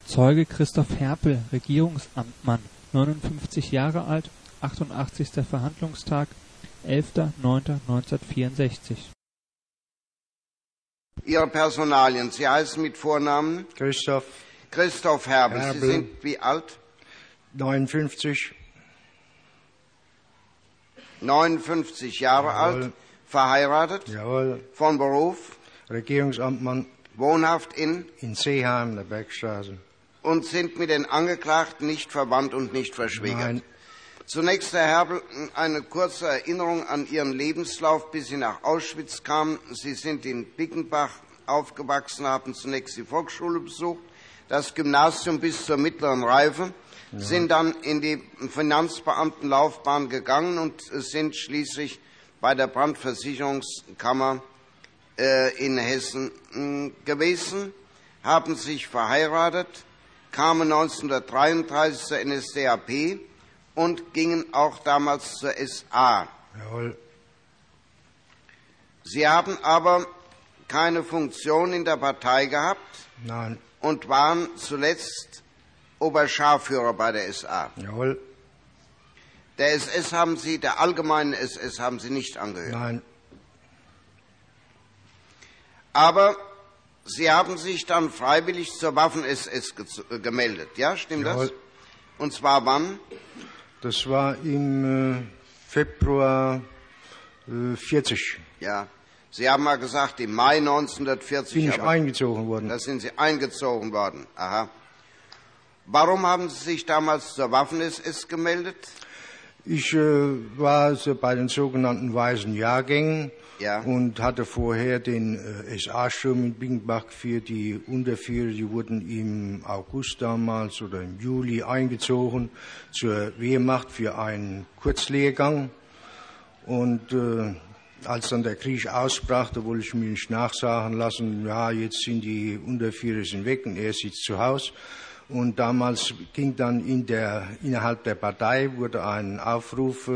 Zeuge Christoph Herpel, Regierungsamtmann, 59 Jahre alt, 88. Verhandlungstag, 11.09.1964. Ihre Personalien. Sie heißen mit Vornamen? Christoph Herpel. Sie sind wie alt? 59. 59 Jahre Jawohl. alt, verheiratet, Jawohl. von Beruf, Regierungsamtmann wohnhaft in Seeheim, der Bergstraße. und sind mit den Angeklagten nicht verwandt und nicht verschwägert. Nein. Zunächst, Herr Herpel, eine kurze Erinnerung an Ihren Lebenslauf, bis Sie nach Auschwitz kamen. Sie sind in Bickenbach aufgewachsen, haben zunächst die Volksschule besucht, das Gymnasium bis zur mittleren Reife, sind dann in die Finanzbeamtenlaufbahn gegangen und sind schließlich bei der Brandversicherungskammer in Hessen gewesen, haben sich verheiratet, kamen 1933 zur NSDAP und gingen auch damals zur SA. Jawohl. Sie haben aber keine Funktion in der Partei gehabt Nein. und waren zuletzt Oberscharführer bei der SA. Jawohl. Der SS haben Sie, der allgemeinen SS haben Sie nicht angehört. Nein. Aber Sie haben sich dann freiwillig zur Waffen-SS gemeldet, ja, stimmt Jawohl. das? Und zwar wann? Das war im Februar 40. Ja, Sie haben mal gesagt, im Mai 1940. Bin ich aber eingezogen worden. da sind Sie eingezogen worden. Aha. Warum haben Sie sich damals zur Waffen-SS gemeldet? Ich war so bei den sogenannten Weißen Jahrgängen Ja. und hatte vorher den SA-Sturm in Bickenbach für die Unterführer. Die wurden im August damals oder im Juli eingezogen zur Wehrmacht für einen Kurzlehrgang. Und als dann der Krieg ausbrach, da wollte ich mir nicht nachsagen lassen, ja, jetzt sind die Unterführer sind weg und er sitzt zu Hause. Und damals ging dann innerhalb der Partei wurde ein Aufruf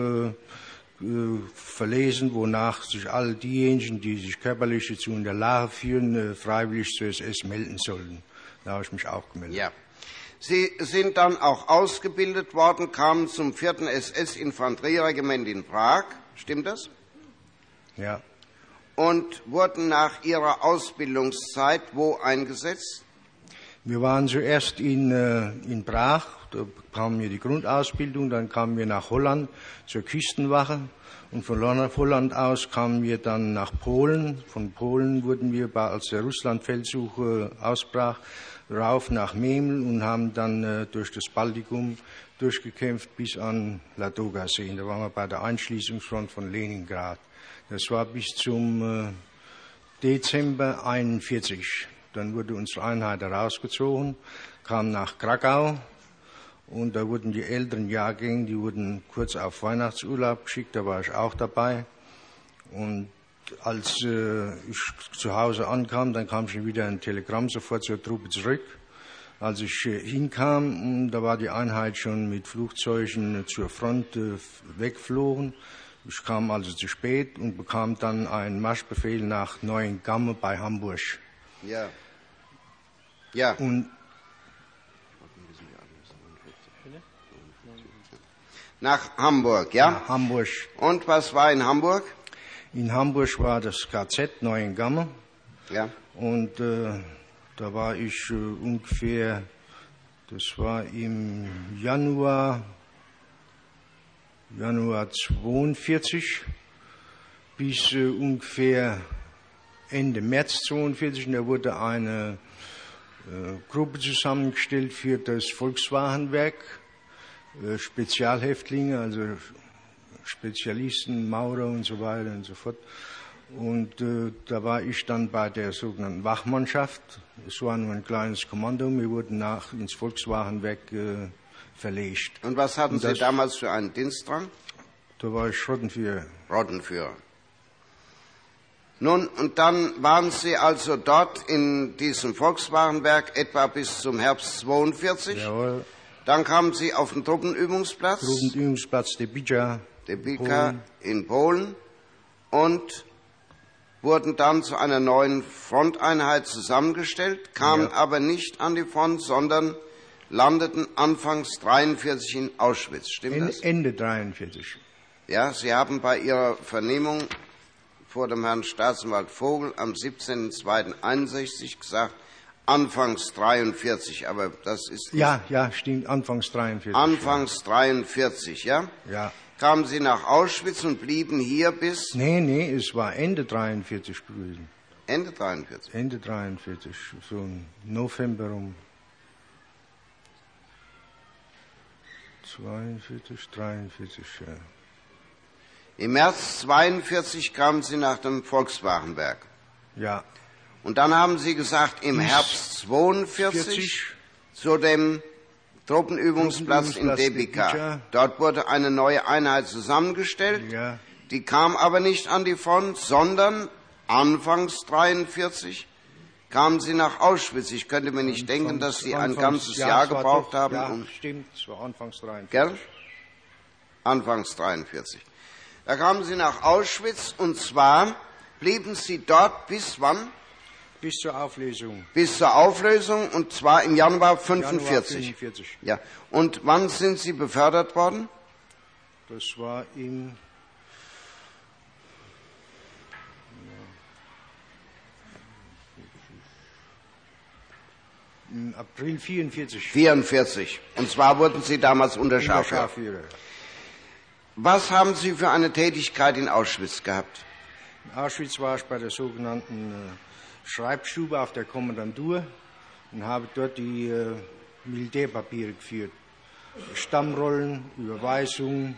verlesen, wonach sich all diejenigen, die sich körperlich dazu in der Lage fühlen, freiwillig zur SS melden sollten. Da habe ich mich auch gemeldet. Ja. Sie sind dann auch ausgebildet worden, kamen zum 4. SS-Infanterieregiment in Prag, stimmt das? Ja. Und wurden nach Ihrer Ausbildungszeit wo eingesetzt? Wir waren zuerst in Prag, da bekamen wir die Grundausbildung, dann kamen wir nach Holland zur Küstenwache und von Holland aus kamen wir dann nach Polen. Von Polen wurden wir, als der Russlandfeldzug ausbrach, rauf nach Memel und haben dann durch das Baltikum durchgekämpft bis an Ladoga-See. Da waren wir bei der Einschließungsfront von Leningrad. Das war bis zum Dezember 1941. Dann wurde unsere Einheit herausgezogen, kam nach Krakau und da wurden die älteren Jahrgänge, die wurden kurz auf Weihnachtsurlaub geschickt, da war ich auch dabei. Und als ich zu Hause ankam, dann kam schon wieder ein Telegramm sofort zur Truppe zurück. Als ich hinkam, da war die Einheit schon mit Flugzeugen zur Front weggeflogen. Ich kam also zu spät und bekam dann einen Marschbefehl nach Neuengamme bei Hamburg. Ja. Ja. Und Nach Hamburg, ja? nach Hamburg. Und was war in Hamburg? In Hamburg war das KZ Neuengamme. Ja. Und da war ich ungefähr, das war im Januar 42 bis ungefähr Ende März 42. Und da wurde eine Gruppe zusammengestellt für das Volkswagenwerk, Spezialhäftlinge, also Spezialisten, Maurer und so weiter und so fort. Und da war ich dann bei der sogenannten Wachmannschaft. Es war nur ein kleines Kommando. Wir wurden ins Volkswagenwerk verlegt. Und was hatten Sie damals für einen Dienstrang? Da war ich Rottenführer. Rottenführer. Nun, und dann waren Sie also dort in diesem Volkswagenwerk etwa bis zum Herbst 42. Jawohl. Dann kamen Sie auf den Truppenübungsplatz. Truppenübungsplatz Debicka. In Polen. Und wurden dann zu einer neuen Fronteinheit zusammengestellt, kamen aber nicht an die Front, sondern landeten anfangs 1943 in Auschwitz. Stimmt das? Ende 1943. Ja, Sie haben bei Ihrer Vernehmung vor dem Herrn Staatsanwalt Vogel am 17.02.61 gesagt, anfangs 1943, aber das ist... Ja, stimmt, anfangs 1943. Anfangs 1943, ja? Ja. Kamen Sie nach Auschwitz und blieben hier bis... Nee, es war Ende 1943 gewesen. Ende 1943? Ende 1943, so im November um 42, 43, ja. Im März 1942 kamen Sie nach dem Volkswagenberg. Ja. Und dann haben Sie gesagt, im Herbst 1942 zu dem Truppenübungsplatz in Debika. Dort wurde eine neue Einheit zusammengestellt. Ja. Die kam aber nicht an die Front, sondern anfangs 1943 kamen Sie nach Auschwitz. Ich könnte mir nicht denken, dass Sie ein ganzes Jahr gebraucht haben. Ja, stimmt, es war anfangs 1943. Gell? Anfangs 1943. Da kamen Sie nach Auschwitz und zwar blieben Sie dort bis wann? Bis zur Auflösung. Bis zur Auflösung und zwar im Januar 1945. Januar 45. Ja. Und wann sind Sie befördert worden? Das war im April 44. 44. Und zwar wurden Sie damals Unterscharführer. Was haben Sie für eine Tätigkeit in Auschwitz gehabt? In Auschwitz war ich bei der sogenannten Schreibstube auf der Kommandantur und habe dort die Militärpapiere geführt. Stammrollen, Überweisungen.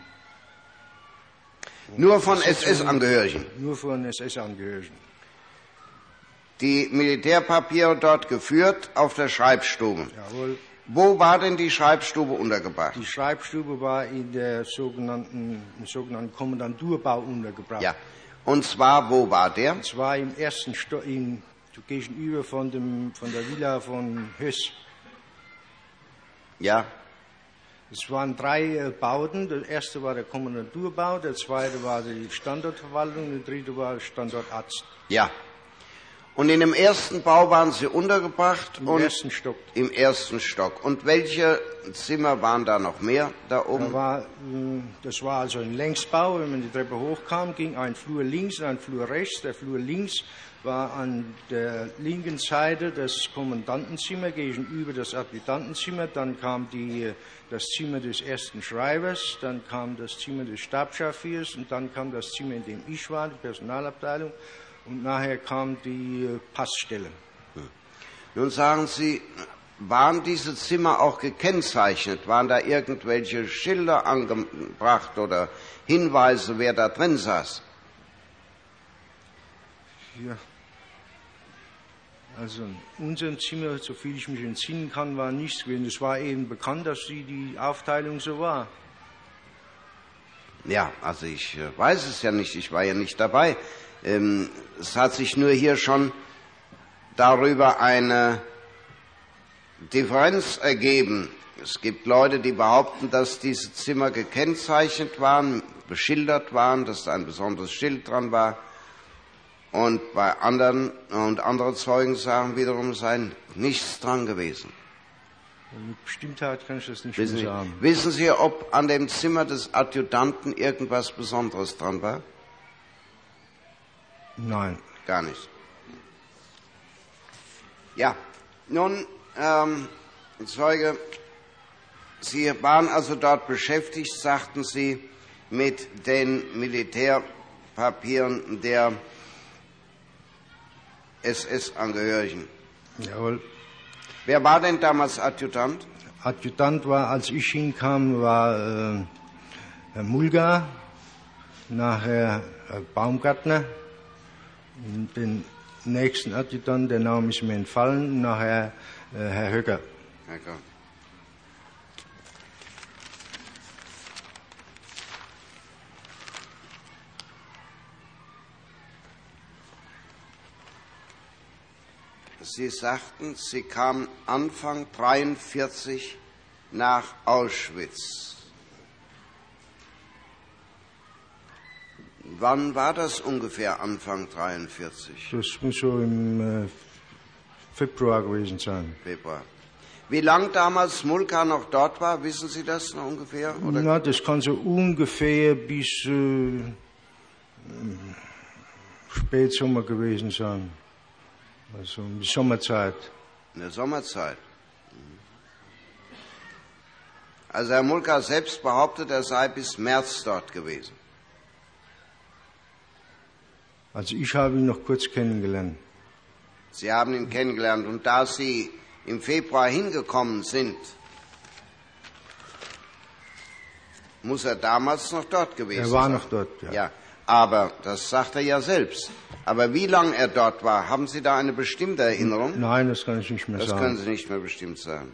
Nur von SS-Angehörigen? Nur von SS-Angehörigen. Die Militärpapiere dort geführt auf der Schreibstube. Jawohl. Wo war denn die Schreibstube untergebracht? Die Schreibstube war in der im sogenannten Kommandanturbau untergebracht. Ja. Und zwar, wo war der? Und zwar im ersten Stock, gegenüber von der Villa von Höss. Ja. Es waren 3 Bauten. Der erste war der Kommandanturbau, der zweite war die Standortverwaltung, der dritte war Standortarzt. Ja. Und in dem ersten Bau waren Sie untergebracht? Im ersten Stock. Im ersten Stock. Und welche Zimmer waren da noch mehr da oben? Das war also ein Längsbau. Wenn man die Treppe hochkam, ging ein Flur links und ein Flur rechts. Der Flur links war an der linken Seite das Kommandantenzimmer gegenüber das Adjutantenzimmer. Dann kam das Zimmer des ersten Schreibers, dann kam das Zimmer des Stabscharführers und dann kam das Zimmer, in dem ich war, die Personalabteilung. Und nachher kam die Passstelle. Nun sagen Sie, waren diese Zimmer auch gekennzeichnet? Waren da irgendwelche Schilder angebracht oder Hinweise, wer da drin saß? Ja. Also in unserem Zimmer, soviel ich mich entsinnen kann, war nichts gewesen. Es war eben bekannt, dass die Aufteilung so war. Ja, also ich weiß es ja nicht, ich war ja nicht dabei. Es hat sich nur hier schon darüber eine Differenz ergeben. Es gibt Leute, die behaupten, dass diese Zimmer gekennzeichnet waren, beschildert waren, dass da ein besonderes Schild dran war. Und andere Zeugen sagen wiederum, sei nichts dran gewesen. Mit Bestimmtheit kann ich das nicht sagen. Wissen Sie, ob an dem Zimmer des Adjutanten irgendwas Besonderes dran war? Nein. Gar nicht. Ja, nun, Zeuge, Sie waren also dort beschäftigt, sagten Sie, mit den Militärpapieren der SS-Angehörigen. Jawohl. Wer war denn damals Adjutant? Adjutant war, als ich hinkam, war Herr Mulga, nachher Herr Baumgartner, den nächsten Adjutant, der Name ist mir entfallen, nachher Herr Höcker. Höcker. Sie sagten, Sie kamen Anfang 1943 nach Auschwitz. Wann war das ungefähr, Anfang 43? Das muss so im Februar gewesen sein. Februar. Wie lange damals Smolka noch dort war, wissen Sie das noch ungefähr? Oder? Na, das kann so ungefähr bis Spätsommer gewesen sein. Also in der Sommerzeit. In der Sommerzeit. Also Herr Mulka selbst behauptet, er sei bis März dort gewesen. Also ich habe ihn noch kurz kennengelernt. Sie haben ihn kennengelernt und da Sie im Februar hingekommen sind, muss er damals noch dort gewesen sein. Er war noch dort, ja. Ja, aber das sagt er ja selbst. Aber wie lange er dort war, haben Sie da eine bestimmte Erinnerung? Nein, das kann ich nicht mehr sagen. Das können Sie nicht mehr bestimmt sagen.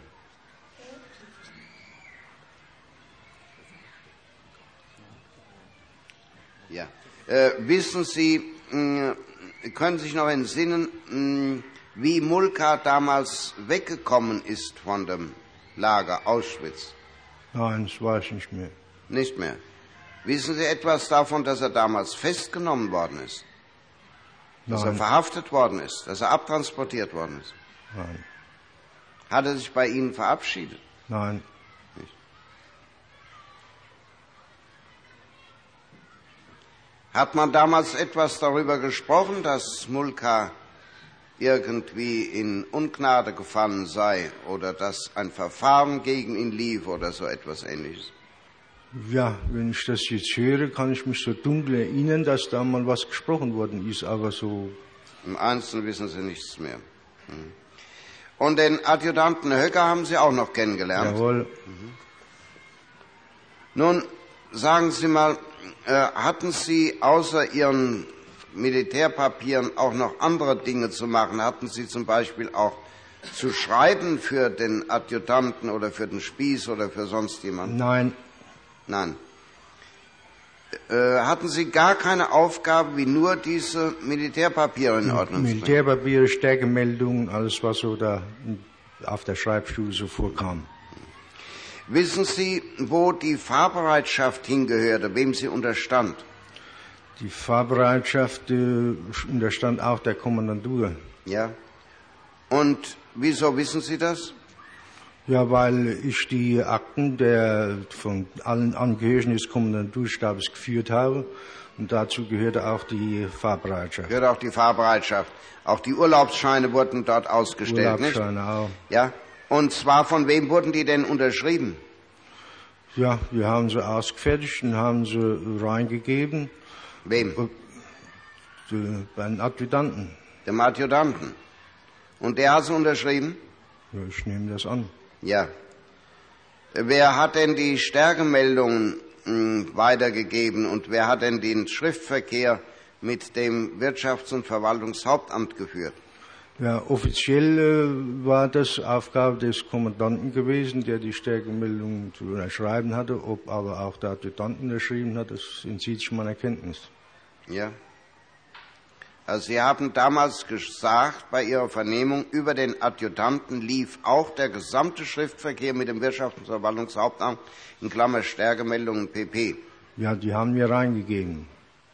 Ja. Wissen Sie, können Sie sich noch entsinnen, wie Mulka damals weggekommen ist von dem Lager Auschwitz? Nein, das weiß ich nicht mehr. Nicht mehr. Wissen Sie etwas davon, dass er damals festgenommen worden ist? Dass er verhaftet worden ist? Dass er abtransportiert worden ist? Nein. Hat er sich bei Ihnen verabschiedet? Nein. Nicht. Hat man damals etwas darüber gesprochen, dass Mulka irgendwie in Ungnade gefallen sei oder dass ein Verfahren gegen ihn lief oder so etwas Ähnliches? Ja, wenn ich das jetzt höre, kann ich mich so dunkel erinnern, dass da mal was gesprochen worden ist, aber so... Im Einzelnen wissen Sie nichts mehr. Und den Adjutanten Höcker haben Sie auch noch kennengelernt? Jawohl. Nun, sagen Sie mal, hatten Sie außer Ihren Militärpapieren auch noch andere Dinge zu machen? Hatten Sie zum Beispiel auch zu schreiben für den Adjutanten oder für den Spieß oder für sonst jemanden? Nein. Nein. Hatten Sie gar keine Aufgabe, wie nur diese Militärpapiere in Ordnung zu bringen? Militärpapiere, Stärkemeldungen, alles was so da auf der Schreibstube so vorkam. Wissen Sie, wo die Fahrbereitschaft hingehörte, wem sie unterstand? Die Fahrbereitschaft unterstand auch der Kommandantur. Ja. Und wieso wissen Sie das? Ja, weil ich die Akten von allen Angehörigen des Kommandanturstabes geführt habe und dazu gehörte auch die Fahrbereitschaft. Gehört auch die Fahrbereitschaft. Auch die Urlaubsscheine wurden dort ausgestellt, Urlaubsscheine nicht? auch. Ja. Und zwar von wem wurden die denn unterschrieben? Ja, wir haben sie ausgefertigt und haben sie reingegeben. Wem? Bei den Adjutanten. Dem Adjutanten. Und der hat sie unterschrieben? Ja, ich nehme das an. Ja. Wer hat denn die Stärkemeldungen weitergegeben und wer hat denn den Schriftverkehr mit dem Wirtschafts- und Verwaltungshauptamt geführt? Ja, offiziell war das Aufgabe des Kommandanten gewesen, der die Stärkemeldungen zu unterschreiben hatte. Ob aber auch der Adjutant unterschrieben hat, das entzieht sich meiner Kenntnis. Ja. Also Sie haben damals gesagt, bei Ihrer Vernehmung, über den Adjutanten lief auch der gesamte Schriftverkehr mit dem Wirtschafts- und Verwaltungshauptamt, in Klammer Stärkemeldungen pp. Ja, die haben wir reingegeben.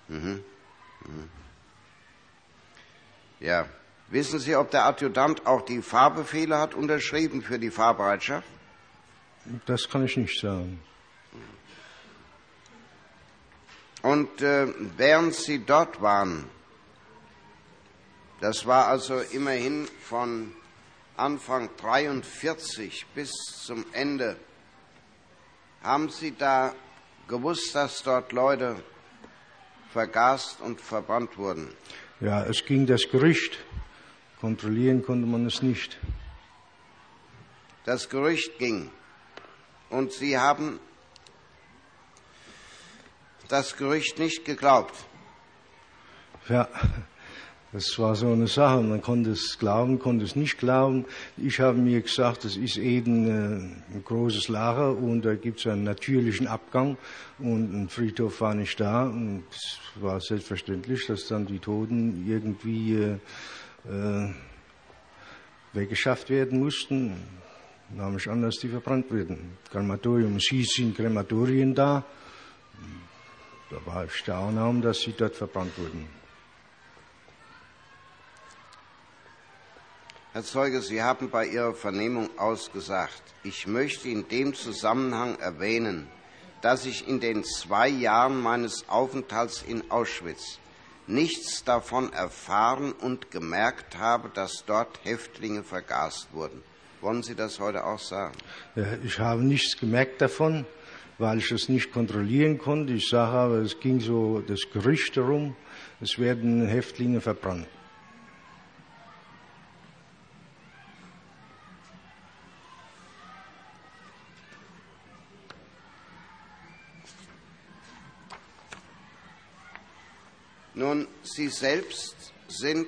Ja. Wissen Sie, ob der Adjutant auch die Fahrbefehle hat unterschrieben für die Fahrbereitschaft? Das kann ich nicht sagen. Und während Sie dort waren, das war also immerhin von Anfang 43 bis zum Ende, haben Sie da gewusst, dass dort Leute vergast und verbrannt wurden? Ja, es ging das Gerücht. Kontrollieren konnte man es nicht. Das Gerücht ging. Und Sie haben das Gerücht nicht geglaubt. Ja, das war so eine Sache. Man konnte es glauben, konnte es nicht glauben. Ich habe mir gesagt, das ist eben ein großes Lager und da gibt es einen natürlichen Abgang und ein Friedhof war nicht da. Und es war selbstverständlich, dass dann die Toten irgendwie weggeschafft werden mussten. Nahm ich an, dass die verbrannt werden. Krematorium, sie sind Krematorien da. da war ich der Annahme, dass sie dort verbrannt wurden. Herr Zeuge, Sie haben bei Ihrer Vernehmung ausgesagt, ich möchte in dem Zusammenhang erwähnen, dass ich in den 2 Jahren meines Aufenthalts in Auschwitz nichts davon erfahren und gemerkt habe, dass dort Häftlinge vergast wurden. Wollen Sie das heute auch sagen? Ich habe nichts gemerkt davon, weil ich das nicht kontrollieren konnte. Ich sage aber, es ging so das Gerücht herum, es werden Häftlinge verbrannt. Nun, Sie selbst sind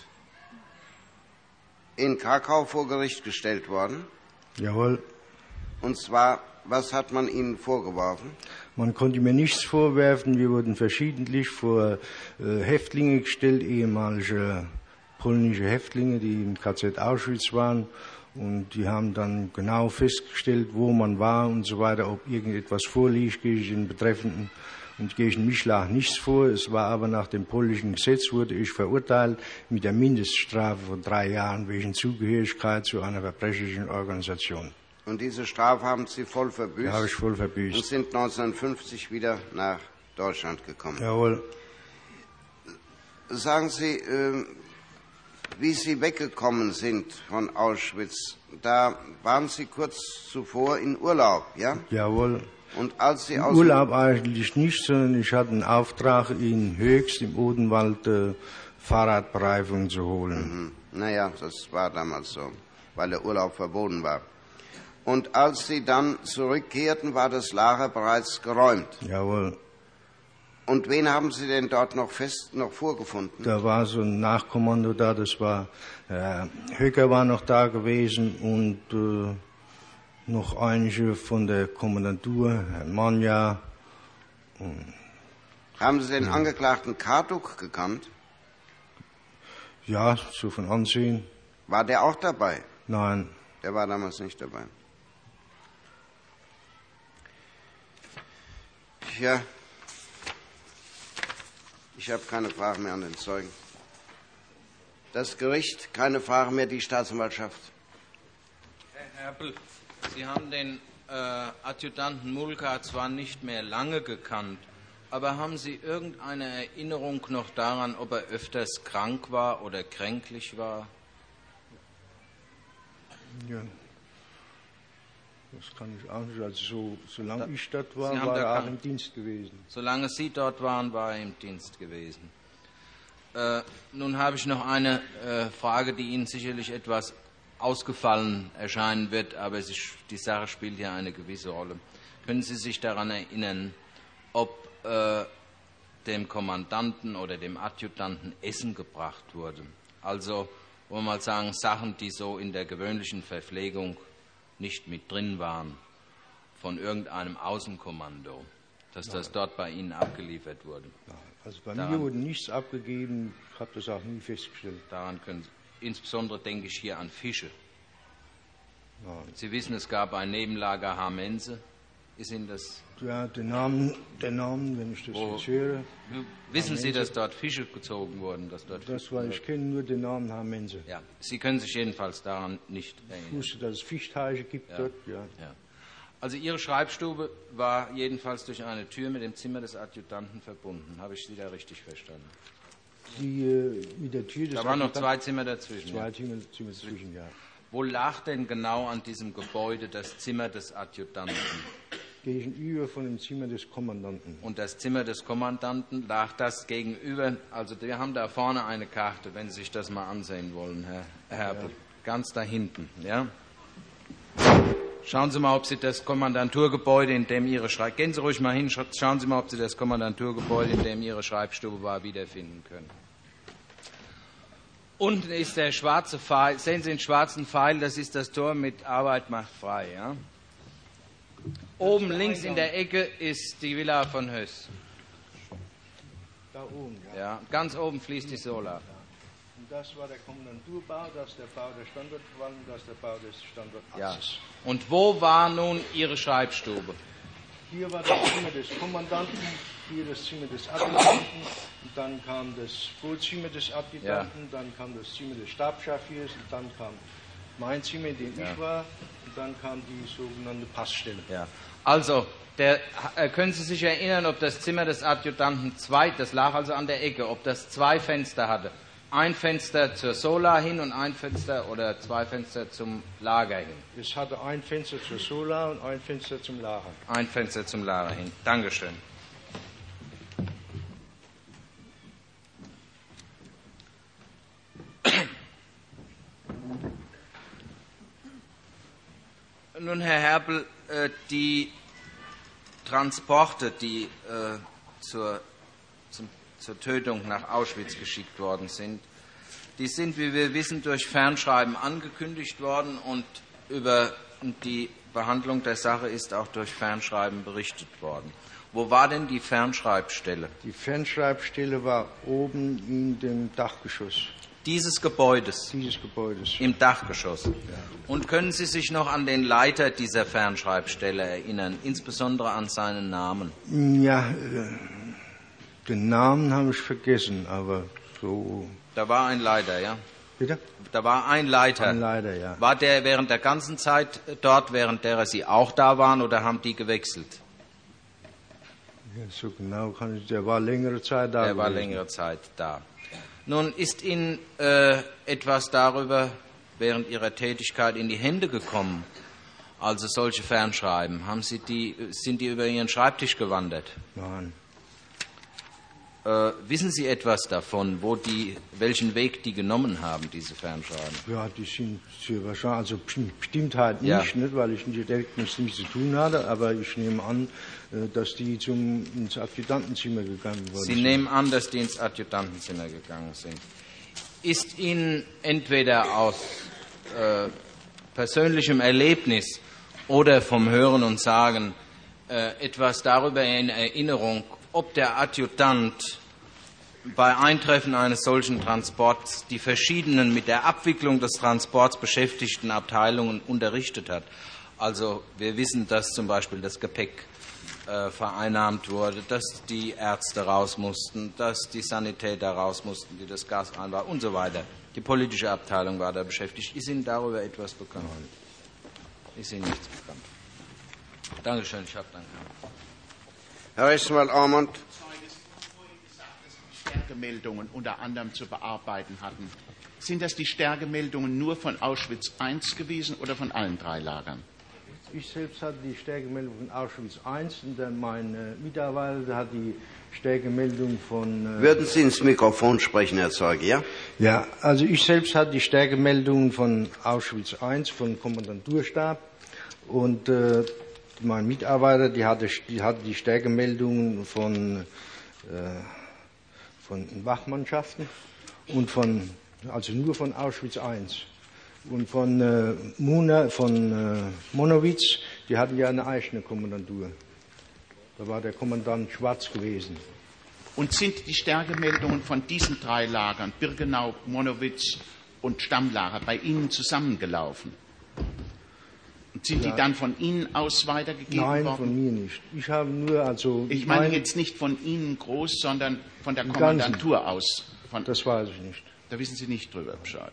in Krakau vor Gericht gestellt worden. Jawohl. Und zwar, was hat man Ihnen vorgeworfen? Man konnte mir nichts vorwerfen. Wir wurden verschiedentlich vor Häftlinge gestellt, ehemalige polnische Häftlinge, die im KZ Auschwitz waren. Und die haben dann genau festgestellt, wo man war und so weiter, ob irgendetwas vorliegt gegen den Betreffenden. Und gegen mich lag nichts vor. Es war aber nach dem polnischen Gesetz, wurde ich verurteilt mit der Mindeststrafe von 3 Jahren wegen Zugehörigkeit zu einer verbrecherischen Organisation. Und diese Strafe haben Sie voll verbüßt? Die habe ich voll verbüßt. Und sind 1950 wieder nach Deutschland gekommen? Jawohl. Sagen Sie, wie Sie weggekommen sind von Auschwitz, da waren Sie kurz zuvor in Urlaub, ja? Jawohl. Und als Sie aus Urlaub eigentlich nicht, sondern ich hatte einen Auftrag, in Höchst im Odenwald Fahrradbereifung zu holen. Naja, das war damals so, weil der Urlaub verboten war. Und als Sie dann zurückkehrten, war das Lager bereits geräumt. Jawohl. Und wen haben Sie denn dort noch vorgefunden? Da war so ein Nachkommando da, das war Höcker war noch da gewesen und noch einige von der Kommandantur, Herr Manja. Haben Sie den Angeklagten Karduk gekannt? Ja, so von Ansehen. War der auch dabei? Nein. Der war damals nicht dabei. Ja, ich habe keine Fragen mehr an den Zeugen. Das Gericht, keine Fragen mehr, die Staatsanwaltschaft. Herr Herpel, Sie haben den Adjutanten Mulka zwar nicht mehr lange gekannt, aber haben Sie irgendeine Erinnerung noch daran, ob er öfters krank war oder kränklich war? Ja, das kann ich auch nicht. Also solange ich dort war, Sie war er auch im Dienst gewesen. Solange Sie dort waren, war er im Dienst gewesen. Nun habe ich noch eine Frage, die Ihnen sicherlich etwas ausgefallen erscheinen wird, aber die Sache spielt ja eine gewisse Rolle. Können Sie sich daran erinnern, ob dem Kommandanten oder dem Adjutanten Essen gebracht wurde? Also, wollen wir mal sagen, Sachen, die so in der gewöhnlichen Verpflegung nicht mit drin waren, von irgendeinem Außenkommando, dass das dort bei Ihnen abgeliefert wurde? Also bei mir wurde nichts abgegeben, ich habe das auch nie festgestellt. Daran können Sie, insbesondere denke ich hier an Fische. Nein. Sie wissen, es gab ein Nebenlager Hamense. Ist Ihnen das? Ja, der Namen, wenn ich das jetzt höre. Wissen Sie, dass dort Fische gezogen wurden? Das war, ich kenne nur den Namen Hamense. Ja, Sie können sich jedenfalls daran nicht erinnern. Ich wusste, dass es Fischteiche gibt dort, ja. Also Ihre Schreibstube war jedenfalls durch eine Tür mit dem Zimmer des Adjutanten verbunden. Habe ich Sie da richtig verstanden? Mit der Tür des Da waren noch 2 Zimmer dazwischen. Zwei Zimmer dazwischen, ja. Wo lag denn genau an diesem Gebäude das Zimmer des Adjutanten? Gegenüber von dem Zimmer des Kommandanten. Und das Zimmer des Kommandanten lag das gegenüber, also wir haben da vorne eine Karte, wenn Sie sich das mal ansehen wollen, Herr Herpel, ganz da hinten, ja. Schauen Sie mal, ob Sie das Kommandanturgebäude, in dem Ihre gehen Sie ruhig mal hin, schauen Sie mal, ob Sie das Kommandanturgebäude, in dem Ihre Schreibstube war, wiederfinden können. Unten ist der schwarze Pfeil, sehen Sie den schwarzen Pfeil, das ist das Tor mit Arbeit macht frei, ja. Oben links in der Ecke ist die Villa von Höss. Da oben, ja. Ja, ganz oben fließt die Sola. Und das war der Kommandanturbau, das ist der Bau der Standortverwaltung, das ist der Bau des Standortarztes. Ja. Und wo war nun Ihre Schreibstube? Hier war das Zimmer des Kommandanten hier das Zimmer des Adjutanten, und dann kam das Vorzimmer des Adjutanten, dann kam das Zimmer des Stabscharführers, und dann kam mein Zimmer, in dem ich war, und dann kam die sogenannte Passstelle. Ja. Also, können Sie sich erinnern, ob das Zimmer des Adjutanten das lag also an der Ecke, ob das 2 Fenster hatte? Ein Fenster zur Sola hin und ein Fenster oder 2 Fenster zum Lager hin? Es hatte ein Fenster zur Sola und ein Fenster zum Lager. Ein Fenster zum Lager hin. Dankeschön. Nun, Herr Herpel, die Transporte, die zur Tötung nach Auschwitz geschickt worden sind, die sind, wie wir wissen, durch Fernschreiben angekündigt worden, und über die Behandlung der Sache ist auch durch Fernschreiben berichtet worden. Wo war denn die Fernschreibstelle? Die Fernschreibstelle war oben in dem Dachgeschoss. Dieses Gebäudes? Dieses Gebäudes. Im Dachgeschoss. Ja. Und können Sie sich noch an den Leiter dieser Fernschreibstelle erinnern, insbesondere an seinen Namen? Ja, den Namen habe ich vergessen, aber so... Da war ein Leiter, ja? Bitte? Da war ein Leiter. Ein Leiter, ja. War der während der ganzen Zeit dort, während derer Sie auch da waren, oder haben die gewechselt? Ja, so genau kann ich... Der war längere Zeit da. Der war längere Zeit da. Nun, ist Ihnen etwas darüber während Ihrer Tätigkeit in die Hände gekommen, also solche Fernschreiben? Sind die über Ihren Schreibtisch gewandert? Nein. Wissen Sie etwas davon, welchen Weg die genommen haben, diese Fernschreiben? Ja, die sind sehr wahrscheinlich, also bestimmt halt nicht, nicht, weil ich direkt nichts zu tun hatte, aber ich nehme an, dass die ins Adjutantenzimmer gegangen wurden. Sie nehmen an, dass die ins Adjutantenzimmer gegangen sind. Ist Ihnen entweder aus persönlichem Erlebnis oder vom Hören und Sagen etwas darüber in Erinnerung, ob der Adjutant bei Eintreffen eines solchen Transports die verschiedenen mit der Abwicklung des Transports beschäftigten Abteilungen unterrichtet hat? Also wir wissen, dass zum Beispiel das Gepäck vereinnahmt wurde, dass die Ärzte raus mussten, dass die Sanitäter raus mussten, die das Gas einwarfen und so weiter. Die politische Abteilung war da beschäftigt. Ist Ihnen darüber etwas bekannt? Ist Ihnen nichts bekannt? Dankeschön, ich habe Danke. Herr Rechtsanwalt Aumont. Stärkemeldungen unter anderem zu bearbeiten hatten. Sind das die Stärkemeldungen nur von Auschwitz I gewesen oder von allen 3 Lagern? Ich selbst hatte die Stärkemeldung von Auschwitz I und dann mein Mitarbeiter hat die Stärkemeldung von... Würden Sie ins Mikrofon sprechen, Herr Zeuge, ja? Ja, also ich selbst hatte die Stärkemeldung von Auschwitz I, von Kommandanturstab, und mein Mitarbeiter, die hatte die Stärkemeldungen von Wachmannschaften und also nur von Auschwitz I. Und von Monowitz, die hatten ja eine eigene Kommandantur. Da war der Kommandant Schwarz gewesen. Und sind die Stärkemeldungen von diesen 3 Lagern, Birkenau, Monowitz und Stammlager, bei Ihnen zusammengelaufen? Und sind die dann von Ihnen aus weitergegeben worden? Nein, von mir nicht. Ich habe nur, Ich meine jetzt nicht von Ihnen groß, sondern von der Kommandantur aus. Das weiß ich nicht. Da wissen Sie nicht drüber Bescheid.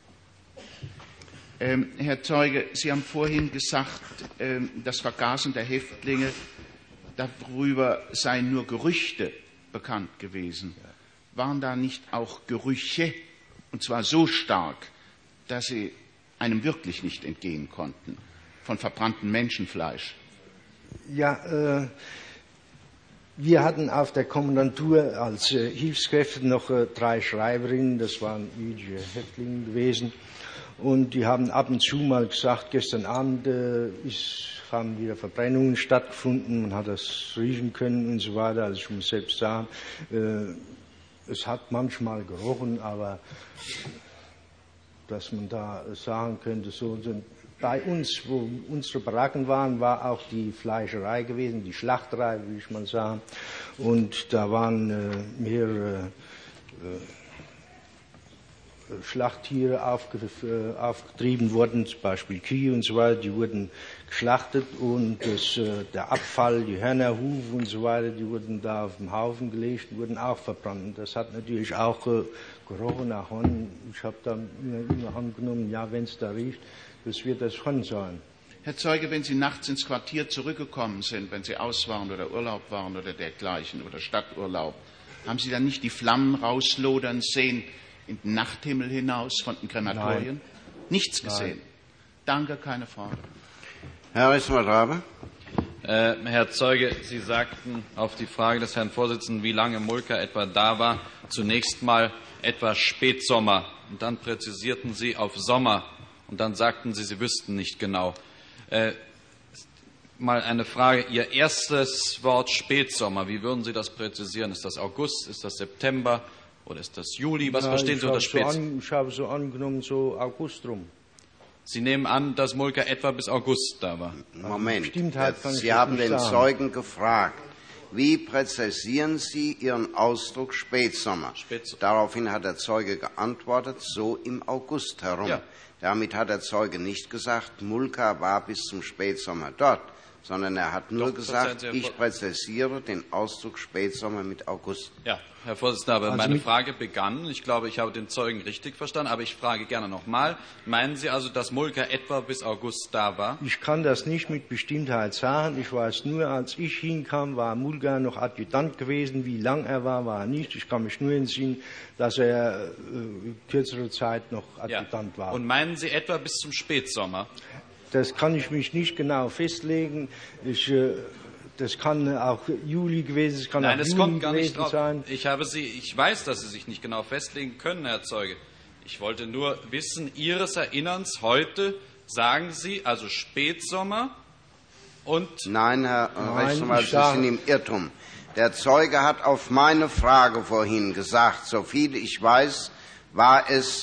Herr Zeuge, Sie haben vorhin gesagt, das Vergasen der Häftlinge, darüber seien nur Gerüchte bekannt gewesen. Waren da nicht auch Gerüche, und zwar so stark, dass sie einem wirklich nicht entgehen konnten, von verbranntem Menschenfleisch? Ja, wir hatten auf der Kommandantur als Hilfskräfte noch 3 Schreiberinnen, das waren jüdische Häftlinge gewesen. Und die haben ab und zu mal gesagt, gestern Abend haben wieder Verbrennungen stattgefunden, man hat das riechen können und so weiter. Also ich muss selbst sagen, es hat manchmal gerochen, aber dass man da sagen könnte, so bei uns, wo unsere Baracken waren, war auch die Fleischerei gewesen, die Schlachterei, will ich mal sagen. Und da waren mehrere Schlachttiere aufgetrieben wurden, zum Beispiel Kühe und so weiter, die wurden geschlachtet und der Abfall, die Hörner, Hufe und so weiter, die wurden da auf den Haufen gelegt und wurden auch verbrannt. Und das hat natürlich auch gerochen nach Horn. Ich habe da immer angenommen, ja, wenn es da riecht, das wird das Horn sein. Herr Zeuge, wenn Sie nachts ins Quartier zurückgekommen sind, wenn Sie aus waren oder Urlaub waren oder dergleichen oder Stadturlaub, haben Sie dann nicht die Flammen rauslodern sehen in den Nachthimmel hinaus von den Krematorien? Nein. Nichts gesehen? Nein. Danke, keine Frage. Herr Rechtsanwalt. Herr Zeuge, Sie sagten auf die Frage des Herrn Vorsitzenden, wie lange Mulka etwa da war, zunächst mal etwa Spätsommer. Und dann präzisierten Sie auf Sommer. Und dann sagten Sie, Sie wüssten nicht genau. Mal eine Frage. Ihr erstes Wort Spätsommer, wie würden Sie das präzisieren? Ist das August, ist das September oder ist das Juli? Was verstehen Sie unter Spätsommer? Ich habe so angenommen, so August rum. Sie nehmen an, dass Mulka etwa bis August da war. Moment, Sie haben den Zeugen gefragt, wie präzisieren Sie Ihren Ausdruck Spätsommer? Daraufhin hat der Zeuge geantwortet, so im August herum. Ja. Damit hat der Zeuge nicht gesagt, Mulka war bis zum Spätsommer dort, sondern er hat nur gesagt, ich präzisiere den Ausdruck Spätsommer mit August. Ja, Herr Vorsitzender, aber meine Frage begann, ich glaube, ich habe den Zeugen richtig verstanden, aber ich frage gerne nochmal, meinen Sie also, dass Mulka etwa bis August da war? Ich kann das nicht mit Bestimmtheit sagen. Ich weiß nur, als ich hinkam, war Mulka noch Adjutant gewesen. Wie lang er war, war er nicht. Ich kann mich nur entsinnen, dass er kürzere Zeit noch Adjutant war. Und meinen Sie etwa bis zum Spätsommer? Das kann ich mich nicht genau festlegen. Das kann auch Juli gewesen sein, Nein, das kommt gar nicht drauf. Ich weiß, dass Sie sich nicht genau festlegen können, Herr Zeuge. Ich wollte nur wissen, Ihres Erinnerns heute sagen Sie also Spätsommer und... Nein, Herr Rechtsanwalt, Sie sind im Irrtum. Der Zeuge hat auf meine Frage vorhin gesagt, soviel ich weiß, war es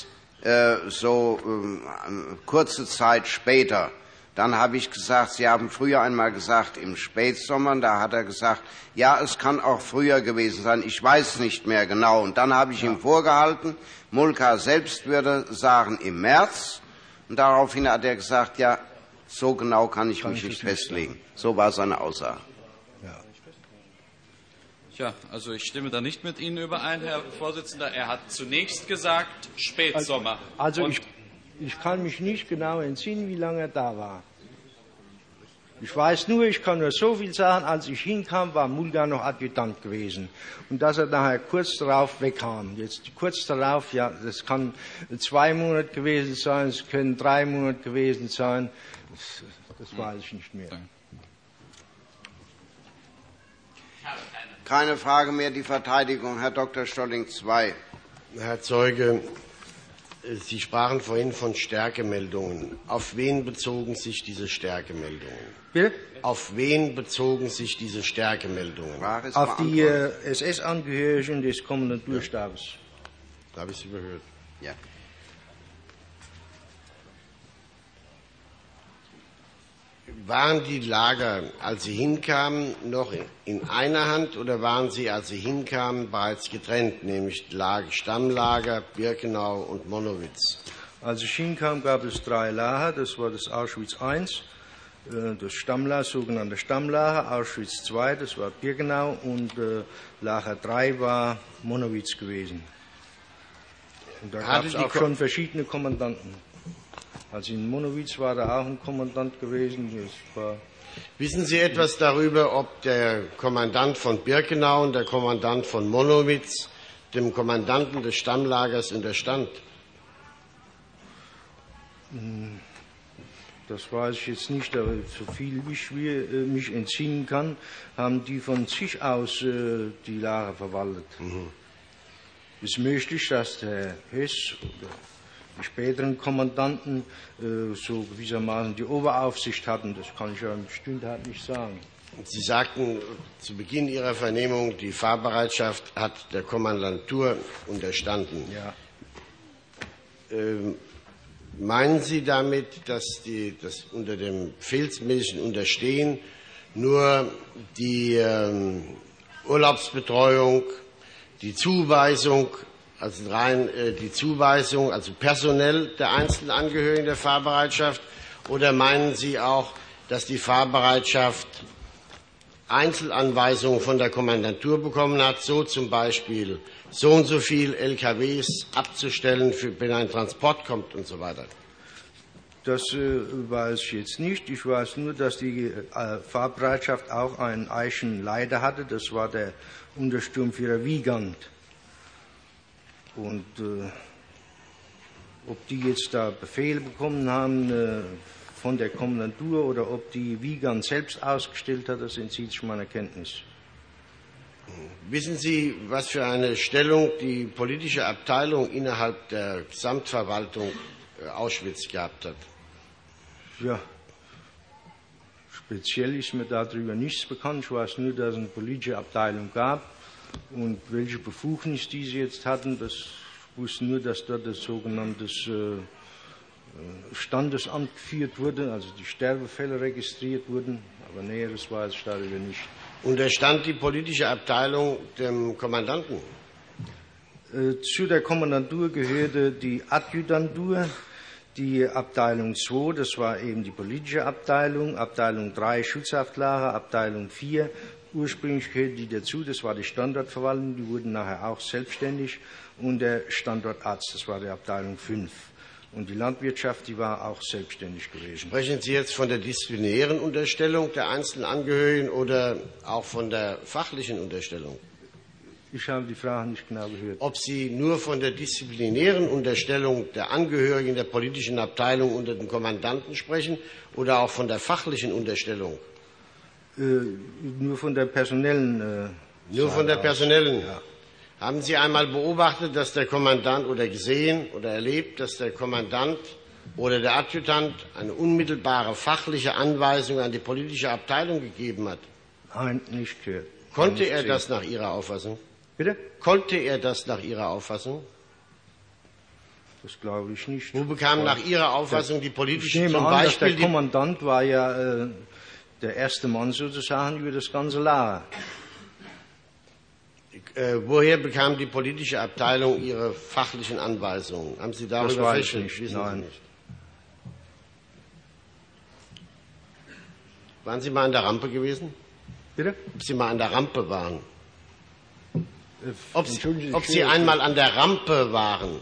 kurze Zeit später. Dann habe ich gesagt, Sie haben früher einmal gesagt, im Spätsommer. Da hat er gesagt, ja, es kann auch früher gewesen sein. Ich weiß nicht mehr genau. Und dann habe ich ihm vorgehalten, Mulka selbst würde sagen im März. Und daraufhin hat er gesagt, ja, so genau kann ich mich nicht festlegen. So war seine Aussage. Ja, also ich stimme da nicht mit Ihnen überein, Herr Vorsitzender. Er hat zunächst gesagt Spätsommer. Also ich kann mich nicht genau entsinnen, wie lange er da war. Ich weiß nur, ich kann nur so viel sagen, als ich hinkam, war Mulka noch Adjutant gewesen. Und dass er nachher kurz darauf wegkam. Jetzt kurz darauf, ja, das kann 2 Monate gewesen sein, es können 3 Monate gewesen sein. Das weiß ich nicht mehr. Keine Frage mehr, die Verteidigung. Herr Dr. Stolling II. Herr Zeuge, Sie sprachen vorhin von Stärkemeldungen. Auf wen bezogen sich diese Stärkemeldungen? Bitte? Auf wen bezogen sich diese Stärkemeldungen? Auf die SS-Angehörigen des Kommandaturstabes. Da habe ich es überhört. Ja. Waren die Lager, als Sie hinkamen, noch in einer Hand oder waren sie, als Sie hinkamen, bereits getrennt, nämlich Stammlager, Birkenau und Monowitz? Als ich hinkam, gab es 3 Lager. Das war das Auschwitz I, das Stammlager, sogenannte Stammlager, Auschwitz II, das war Birkenau und Lager 3 war Monowitz gewesen. Und da gab es auch schon verschiedene Kommandanten. Also in Monowitz war da auch ein Kommandant gewesen. Wissen Sie etwas darüber, ob der Kommandant von Birkenau und der Kommandant von Monowitz dem Kommandanten des Stammlagers unterstand? Das weiß ich jetzt nicht, aber so viel ich mich entsinnen kann, haben die von sich aus die Lager verwaltet. Es ist möglich, dass der Höss oder die späteren Kommandanten so gewissermaßen die Oberaufsicht hatten. Das kann ich ja in Bestimmtheit nicht sagen. Sie sagten zu Beginn Ihrer Vernehmung, die Fahrbereitschaft hat der Kommandantur unterstanden. Ja. Meinen Sie damit, dass das unter dem befehlsmäßigen Unterstehen nur die Urlaubsbetreuung, die Zuweisung also rein die Zuweisung, also personell der einzelnen Angehörigen der Fahrbereitschaft, oder meinen Sie auch, dass die Fahrbereitschaft Einzelanweisungen von der Kommandantur bekommen hat, so zum Beispiel so und so viel LKWs abzustellen, wenn ein Transport kommt und so weiter? Das weiß ich jetzt nicht. Ich weiß nur, dass die Fahrbereitschaft auch einen eigenen Leiter hatte. Das war der Untersturmführer Wiegand. Und ob die jetzt da Befehle bekommen haben von der Kommandantur oder ob die Wiegand selbst ausgestellt hat, das entzieht sich meiner Kenntnis. Wissen Sie, was für eine Stellung die politische Abteilung innerhalb der Gesamtverwaltung Auschwitz gehabt hat? Ja, speziell ist mir darüber nichts bekannt. Ich weiß nur, dass es eine politische Abteilung gab und welche Befugnis diese jetzt hatten. Ich wusste nur, dass dort das sogenannte Standesamt geführt wurde, also die Sterbefälle registriert wurden. Aber Näheres weiß ich darüber nicht. Unterstand die politische Abteilung dem Kommandanten? Zu der Kommandantur gehörte die Adjutantur, die Abteilung 2, das war eben die politische Abteilung, Abteilung 3 Schutzhaftlager, Abteilung 4, ursprünglich gehörte die dazu, das war die Standortverwaltung, die wurden nachher auch selbstständig, und der Standortarzt, das war die Abteilung 5. Und die Landwirtschaft, die war auch selbstständig gewesen. Sprechen Sie jetzt von der disziplinären Unterstellung der einzelnen Angehörigen oder auch von der fachlichen Unterstellung? Ich habe die Frage nicht genau gehört. Ob Sie nur von der disziplinären Unterstellung der Angehörigen der politischen Abteilung unter den Kommandanten sprechen oder auch von der fachlichen Unterstellung? Nur von der personellen. Nur von der personellen? Ja. Haben Sie einmal beobachtet, dass der Kommandant oder gesehen oder erlebt, dass der Kommandant oder der Adjutant eine unmittelbare fachliche Anweisung an die politische Abteilung gegeben hat? Nein, nicht gehört. Konnte er das nach Ihrer Auffassung? Bitte? Konnte er das nach Ihrer Auffassung? Das glaube ich nicht. Wo bekam nach Ihrer Auffassung die politische, ich nehme zum an, Beispiel dass der Kommandant war ja der erste Mann sozusagen über das ganze Lager. Woher bekam die politische Abteilung ihre fachlichen Anweisungen? Haben Sie darüber das weiß ich festgestellt? nicht. Wissen Nein. Sie nicht. Waren Sie mal an der Rampe gewesen? Bitte? Ob Sie mal an der Rampe waren? Ob Entschuldigen Sie schwierig. einmal an der Rampe waren?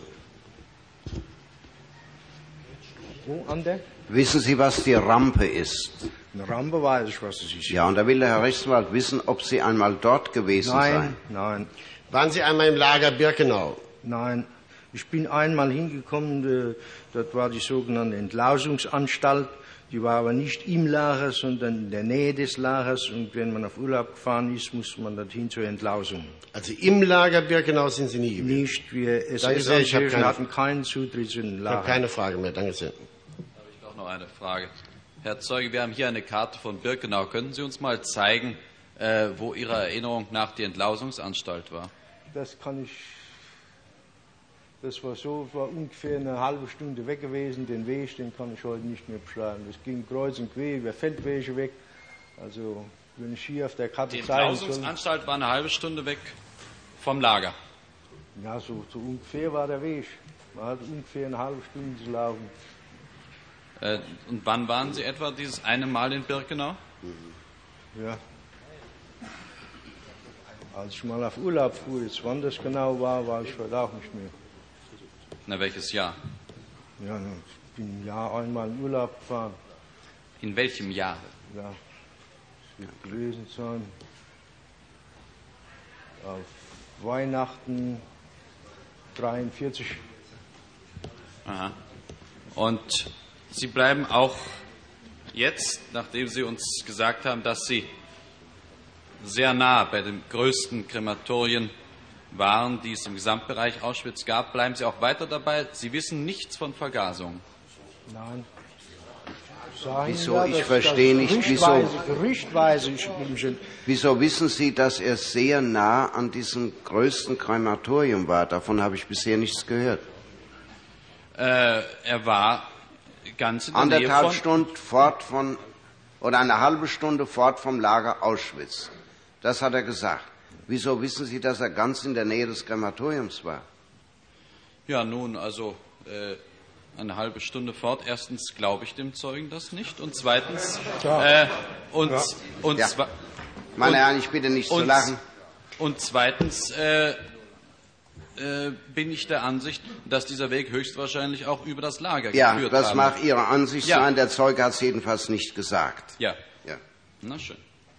Wo an der? Wissen Sie, was die Rampe ist? Eine Rampe weiß ich, was das ist. Ja, und da will der Herr Rechtsanwalt wissen, ob Sie einmal dort gewesen seien. Nein. Waren Sie einmal im Lager Birkenau? Nein. Ich bin einmal hingekommen, dort war die sogenannte Entlausungsanstalt. Die war aber nicht im Lager, sondern in der Nähe des Lagers. Und wenn man auf Urlaub gefahren ist, musste man dorthin zur Entlausung. Also im Lager Birkenau sind Sie nie gewesen? Nicht. Wir Danke sehr, ich hatten keinen Zutritt zu den Ich Lager. habe keine Frage mehr. Danke sehr. Habe ich doch noch eine Frage. Herr Zeuge, wir haben hier eine Karte von Birkenau. Können Sie uns mal zeigen, wo Ihrer Erinnerung nach die Entlausungsanstalt war? Das kann ich. Das war so, war ungefähr eine halbe Stunde weg gewesen. Den Weg, den kann ich heute nicht mehr beschreiben. Das ging kreuz und quer über Feldwege weg. Also, wenn ich hier auf der Karte Die zeigen soll. Entlausungsanstalt war eine halbe Stunde weg vom Lager. Ja, so ungefähr war der Weg. Man hat ungefähr eine halbe Stunde zu laufen. Und wann waren Sie etwa dieses eine Mal in Birkenau? Ja. Als ich mal auf Urlaub fuhr, jetzt wann das genau war, weiß ich heute auch nicht mehr. Na, welches Jahr? Ja, ich bin ein Jahr einmal in Urlaub gefahren. In welchem Jahr? Ja, das wird gewesen sein. Auf Weihnachten 43. Aha. Und Sie bleiben auch jetzt, nachdem Sie uns gesagt haben, dass Sie sehr nah bei den größten Krematorien waren, die es im Gesamtbereich Auschwitz gab, bleiben Sie auch weiter dabei. Sie wissen nichts von Vergasung. Nein. Wieso? Ich verstehe nicht, wieso. Gerüchtweise. Wieso wissen Sie, dass er sehr nah an diesem größten Krematorium war? Davon habe ich bisher nichts gehört. Er war ganz in der Nähe Anderthalb Stunden fort von, oder eine halbe Stunde fort vom Lager Auschwitz. Das hat er gesagt. Wieso wissen Sie, dass er ganz in der Nähe des Krematoriums war? Ja, nun, also eine halbe Stunde fort. Erstens glaube ich dem Zeugen das nicht und zweitens Meine Herren, ich bitte nicht zu lachen. Und zweitens bin ich der Ansicht, dass dieser Weg höchstwahrscheinlich auch über das Lager geführt hat. Ja, das mag Ihre Ansicht sein. Der Zeuge hat es jedenfalls nicht gesagt. Ja. Ja. Na schön.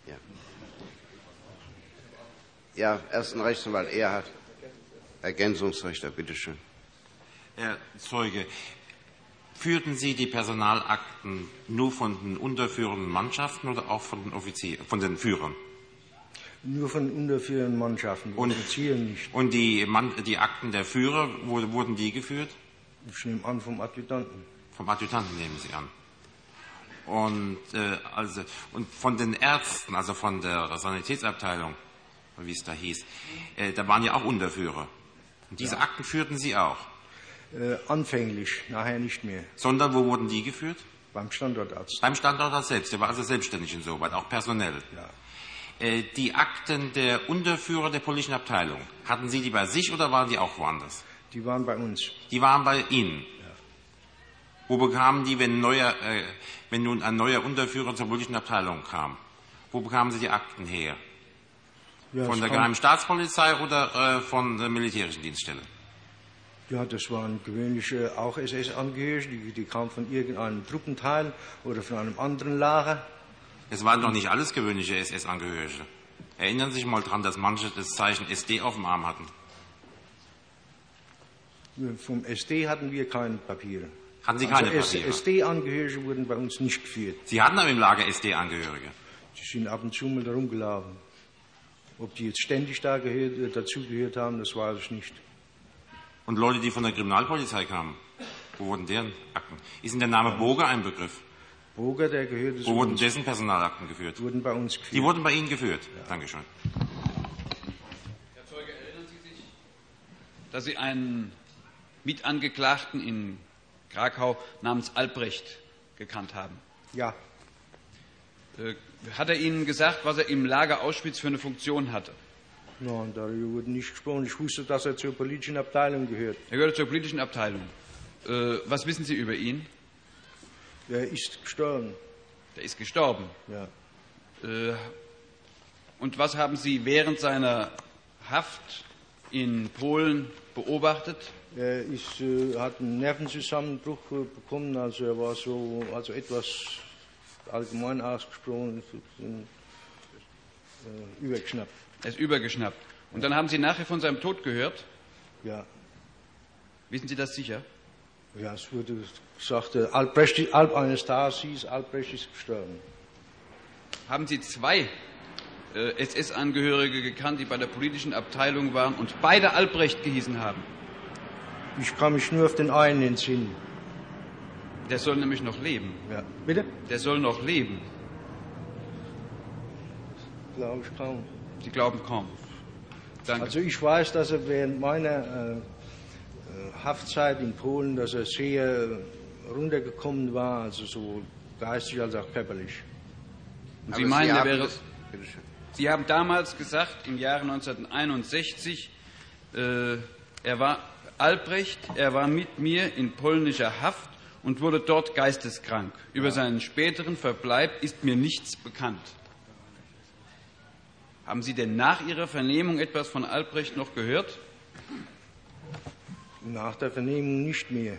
Ja, ersten Rechtsanwalt Erhard. Ergänzungsrichter, bitteschön. Herr Zeuge, führten Sie die Personalakten nur von den unterführenden Mannschaften oder auch von den von den Führern? Nur von unterführenden Mannschaften, und Offizieren nicht. Und die Akten der Führer, wurden die geführt? Ich nehme an, vom Adjutanten. Vom Adjutanten nehmen Sie an. Und von den Ärzten, also von der Sanitätsabteilung, wie es da hieß, da waren ja auch Unterführer. Und diese Akten führten Sie auch? Anfänglich, nachher nicht mehr. Sondern wo wurden die geführt? Beim Standortarzt. Beim Standortarzt selbst, der war also selbstständig insoweit, auch personell. Ja. Die Akten der Unterführer der politischen Abteilung, hatten Sie die bei sich oder waren die auch woanders? Die waren bei uns. Die waren bei Ihnen? Ja. Wo bekamen die, wenn nun ein neuer Unterführer zur politischen Abteilung kam? Wo bekamen Sie die Akten her? Ja, von der Geheimen Staatspolizei oder von der militärischen Dienststelle? Ja, das waren gewöhnliche auch SS-Angehörige, die kamen von irgendeinem Truppenteil oder von einem anderen Lager. Es waren doch nicht alles gewöhnliche SS-Angehörige. Erinnern Sie sich mal daran, dass manche das Zeichen SD auf dem Arm hatten? Vom SD hatten wir keine Papiere. Hatten Sie keine Papiere? SD-Angehörige wurden bei uns nicht geführt. Sie hatten aber im Lager SD-Angehörige? Sie sind ab und zu mal da rumgelaufen. Ob die jetzt ständig dazugehört haben, das weiß ich nicht. Und Leute, die von der Kriminalpolizei kamen, wo wurden deren Akten? Ist Ihnen der Name Boger ein Begriff? Boger, der gehört zu Wo wurden dessen Personalakten geführt? Wurden bei uns geführt. Die wurden bei Ihnen geführt? Ja. Dankeschön. Herr Zeuge, erinnern Sie sich, dass Sie einen Mitangeklagten in Krakau namens Albrecht gekannt haben? Ja. Hat er Ihnen gesagt, was er im Lager Auschwitz für eine Funktion hatte? Nein, darüber wurde nicht gesprochen. Ich wusste, dass er zur politischen Abteilung gehört. Er gehört zur politischen Abteilung. Was wissen Sie über ihn? Er ist gestorben. Der ist gestorben? Ja. Und was haben Sie während seiner Haft in Polen beobachtet? Er hat einen Nervenzusammenbruch bekommen, also er war etwas allgemein ausgesprochen, übergeschnappt. Er ist übergeschnappt. Und dann haben Sie nachher von seinem Tod gehört? Ja. Wissen Sie das sicher? Ja, es wurde gesagt, eines Tages hieß, Albrecht ist gestorben. Haben Sie zwei SS-Angehörige gekannt, die bei der politischen Abteilung waren und beide Albrecht gehießen haben? Ich kann mich nur auf den einen entsinnen. Der soll nämlich noch leben. Ja. Bitte? Der soll noch leben. Glaube ich kaum. Sie glauben kaum. Danke. Also ich weiß, dass er während meiner Haftzeit in Polen, dass er sehr runtergekommen war, also so geistig als auch körperlich. Und Sie meinen, er wäre... Sie haben damals gesagt, im Jahre 1961, er war Albrecht, er war mit mir in polnischer Haft und wurde dort geisteskrank. Über seinen späteren Verbleib ist mir nichts bekannt. Haben Sie denn nach Ihrer Vernehmung etwas von Albrecht noch gehört? Nach der Vernehmung nicht mehr.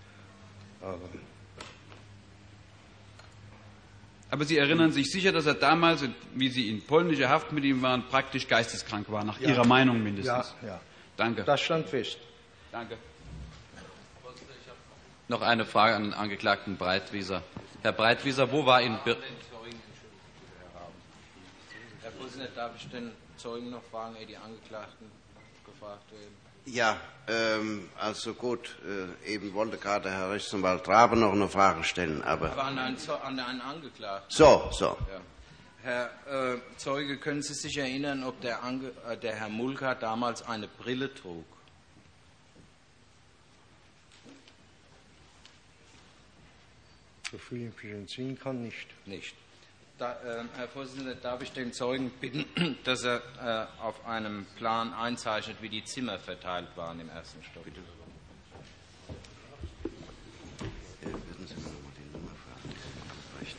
Aber Sie erinnern sich sicher, dass er damals, wie Sie in polnischer Haft mit ihm waren, praktisch geisteskrank war, nach Ihrer Meinung mindestens. Ja. Danke. Das stand fest. Danke. Noch eine Frage an den Angeklagten Breitwieser. Herr Breitwieser, wo war in Herr Vorsitzender, darf ich den Zeugen noch fragen, ehe die Angeklagten gefragt werden? Ja, also gut, eben wollte gerade Herr Rechtsanwalt Rabe noch eine Frage stellen, aber an einen Angeklagten. So. Ja. Herr Zeuge, können Sie sich erinnern, ob der Herr Mulka damals eine Brille trug? So viel ich mich entsinnen kann, nicht. Nicht. Herr Vorsitzender, darf ich den Zeugen bitten, dass er auf einem Plan einzeichnet, wie die Zimmer verteilt waren im ersten Stock? Bitte.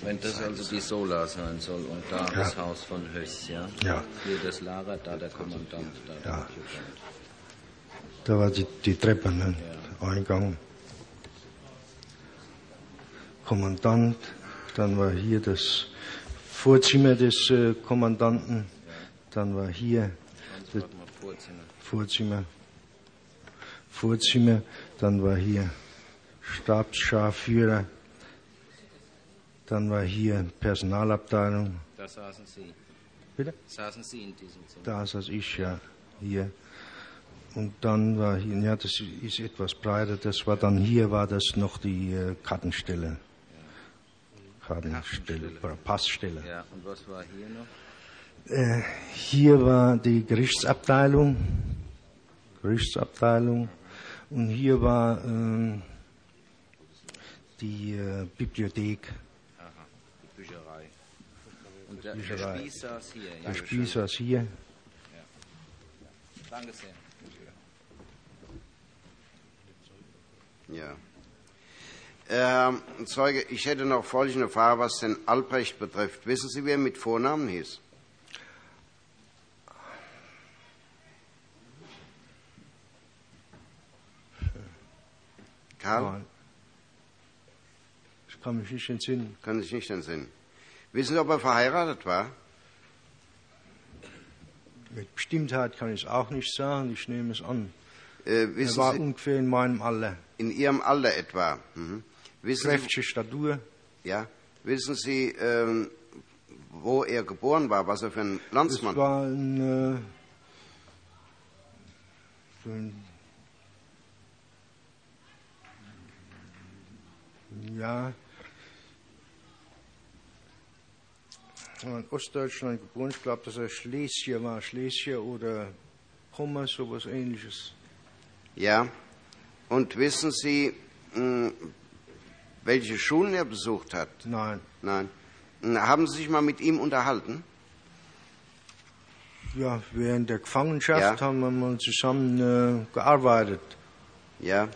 Wenn das also die Sola sein soll und da das Haus von Höss, ja? Ja. Hier das Lager, da der Kommandant, da der Adjutant. Da war die Treppe, ne? Ja. Eingang. Kommandant, dann war hier das Vorzimmer des Kommandanten, dann war hier das Vorzimmer, dann war hier Stabsscharführer, dann war hier Personalabteilung. Da saßen Sie. Bitte? Saßen Sie in diesem Zimmer? Da saß ich, ja, hier. Und dann war hier, ja, das ist etwas breiter, das war dann hier, war das noch die Kartenstelle. Kartenstelle, Passstelle. Ja, und was war hier noch? Hier war die Gerichtsabteilung. Und hier war die Bibliothek. Aha, die Bücherei. Und der Spieß saß hier. Der Spieß saß hier. Ja. Danke sehr. Ja. Herr Zeuge, ich hätte noch folgende Frage, was den Albrecht betrifft. Wissen Sie, wer er mit Vornamen hieß? Karl? Ich kann mich nicht entsinnen. Kann sich nicht entsinnen. Wissen Sie, ob er verheiratet war? Mit Bestimmtheit kann ich es auch nicht sagen, ich nehme es an. Er war ungefähr in meinem Alter. In Ihrem Alter etwa? Mhm. Kräftige Statur. Ja. Wissen Sie, wo er geboren war, was er für ein Landsmann war? Das war in Ostdeutschland geboren. Ich glaube, dass er Schlesier war. Schlesier oder Pommer, sowas Ähnliches. Ja. Und wissen Sie, welche Schulen er besucht hat? Nein. Nein. Haben Sie sich mal mit ihm unterhalten? Ja, während der Gefangenschaft haben wir mal zusammen gearbeitet. Ja.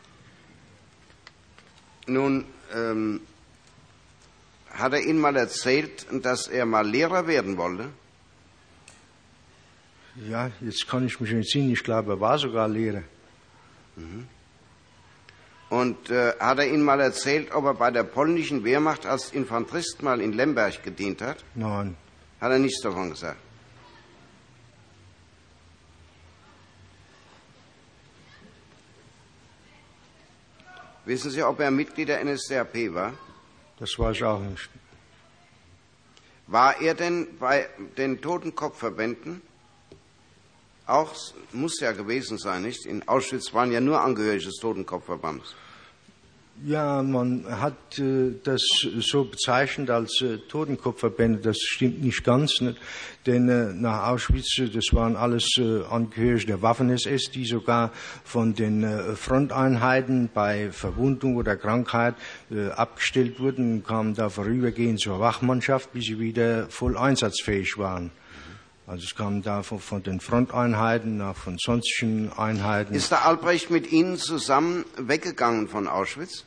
Nun, hat er Ihnen mal erzählt, dass er mal Lehrer werden wollte? Ja, jetzt kann ich mich entsinnen. Ich glaube, er war sogar Lehrer. Mhm. Und hat er Ihnen mal erzählt, ob er bei der polnischen Wehrmacht als Infanterist mal in Lemberg gedient hat? Nein. Hat er nichts davon gesagt? Wissen Sie, ob er Mitglied der NSDAP war? Das weiß ich auch nicht. War er denn bei den Totenkopfverbänden? Auch, muss ja gewesen sein, nicht? In Auschwitz waren ja nur Angehörige des Totenkopfverbandes. Ja, man hat das so bezeichnet als Totenkopfverbände. Das stimmt nicht ganz, nicht? Denn nach Auschwitz, das waren alles Angehörige der Waffen-SS, die sogar von den Fronteinheiten bei Verwundung oder Krankheit abgestellt wurden und kamen da vorübergehend zur Wachmannschaft, bis sie wieder voll einsatzfähig waren. Also es kam da von den Fronteinheiten, auch von sonstigen Einheiten. Ist der Albrecht mit Ihnen zusammen weggegangen von Auschwitz?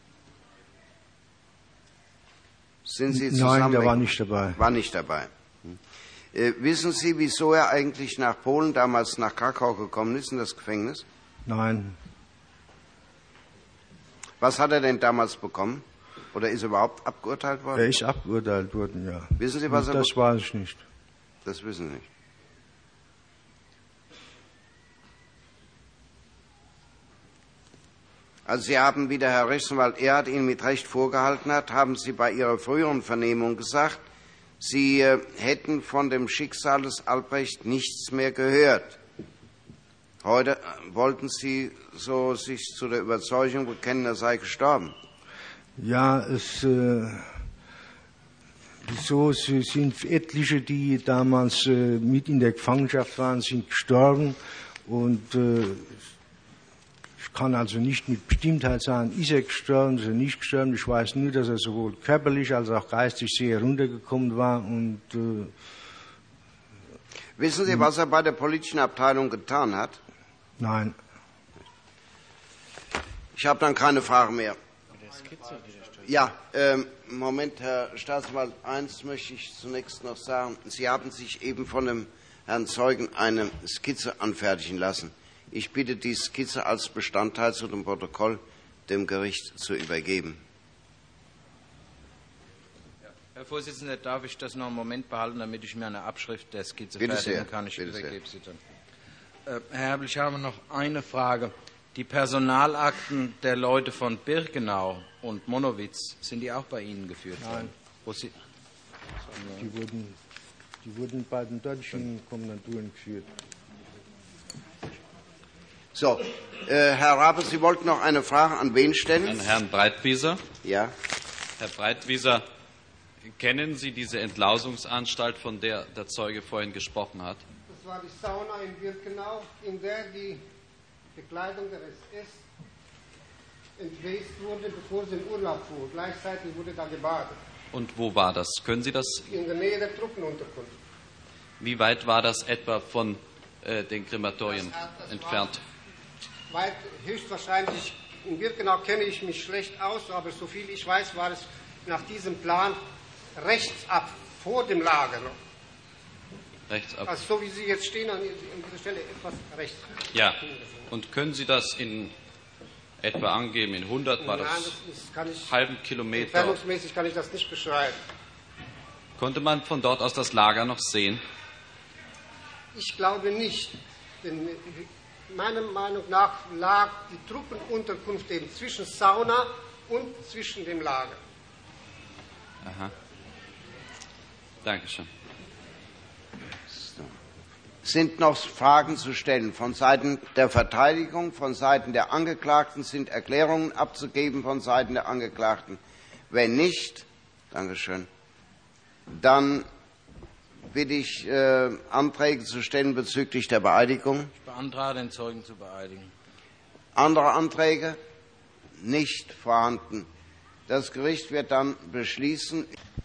Sind Sie zusammen? Nein, der war nicht dabei. War nicht dabei. Wissen Sie, wieso er eigentlich nach Polen, damals nach Krakau gekommen ist, in das Gefängnis? Nein. Was hat er denn damals bekommen? Oder ist er überhaupt abgeurteilt worden? Er ist abgeurteilt worden, ja. Wissen Sie, was er... Das weiß ich nicht. Das wissen Sie nicht. Also Sie haben, wie der Herr Rechtsanwalt Erhard Ihnen mit Recht vorgehalten hat, haben Sie bei Ihrer früheren Vernehmung gesagt, Sie hätten von dem Schicksal des Albrecht nichts mehr gehört. Heute wollten Sie so sich zu der Überzeugung bekennen, er sei gestorben. Ja, so sind etliche, die damals mit in der Gefangenschaft waren, sind gestorben. Und ich kann also nicht mit Bestimmtheit sagen, ist er gestorben, ist er nicht gestorben. Ich weiß nur, dass er sowohl körperlich als auch geistig sehr runtergekommen war. Und wissen Sie, was er bei der politischen Abteilung getan hat? Nein. Ich habe dann keine Frage mehr. Ja, Moment, Herr Staatsanwalt, eins möchte ich zunächst noch sagen. Sie haben sich eben von dem Herrn Zeugen eine Skizze anfertigen lassen. Ich bitte, die Skizze als Bestandteil zu dem Protokoll dem Gericht zu übergeben. Herr Vorsitzender, darf ich das noch einen Moment behalten, damit ich mir eine Abschrift der Skizze Bitte fertigen sehr. kann? Ich Bitte übergebe sie dann. Herr Herbel, ich habe noch eine Frage. Die Personalakten der Leute von Birkenau und Monowitz, sind die auch bei Ihnen geführt worden? Nein. Die wurden bei den deutschen Kommandaturen geführt. So, Herr Rabe, Sie wollten noch eine Frage an wen stellen? An Herrn Breitwieser. Ja. Herr Breitwieser, kennen Sie diese Entlausungsanstalt, von der der Zeuge vorhin gesprochen hat? Das war die Sauna in Birkenau, in der die Bekleidung der SS entblößt wurde, bevor sie in Urlaub fuhr. Gleichzeitig wurde da gebadet. Und wo war das? Können Sie das? In der Nähe der Truppenunterkunft. Wie weit war das etwa von den Krematorien das entfernt? Weit, höchstwahrscheinlich, in Birkenau kenne ich mich schlecht aus, aber soviel ich weiß, war es nach diesem Plan rechts ab, vor dem Lager noch. Rechts ab. Also so wie Sie jetzt stehen, an dieser Stelle etwas rechts. Ja. Und können Sie das in etwa angeben? In 100 war Nein, das kann ich, halben Kilometer. Entfernungsmäßig kann ich das nicht beschreiben. Konnte man von dort aus das Lager noch sehen? Ich glaube nicht. Denn meiner Meinung nach lag die Truppenunterkunft eben zwischen Sauna und zwischen dem Lager. Aha. Dankeschön. Sind noch Fragen zu stellen? Von Seiten der Verteidigung, von Seiten der Angeklagten sind Erklärungen abzugeben von Seiten der Angeklagten? Wenn nicht, Dankeschön, dann bitte ich, Anträge zu stellen bezüglich der Beeidigung. Ich beantrage, den Zeugen zu beeidigen. Andere Anträge? Nicht vorhanden. Das Gericht wird dann beschließen.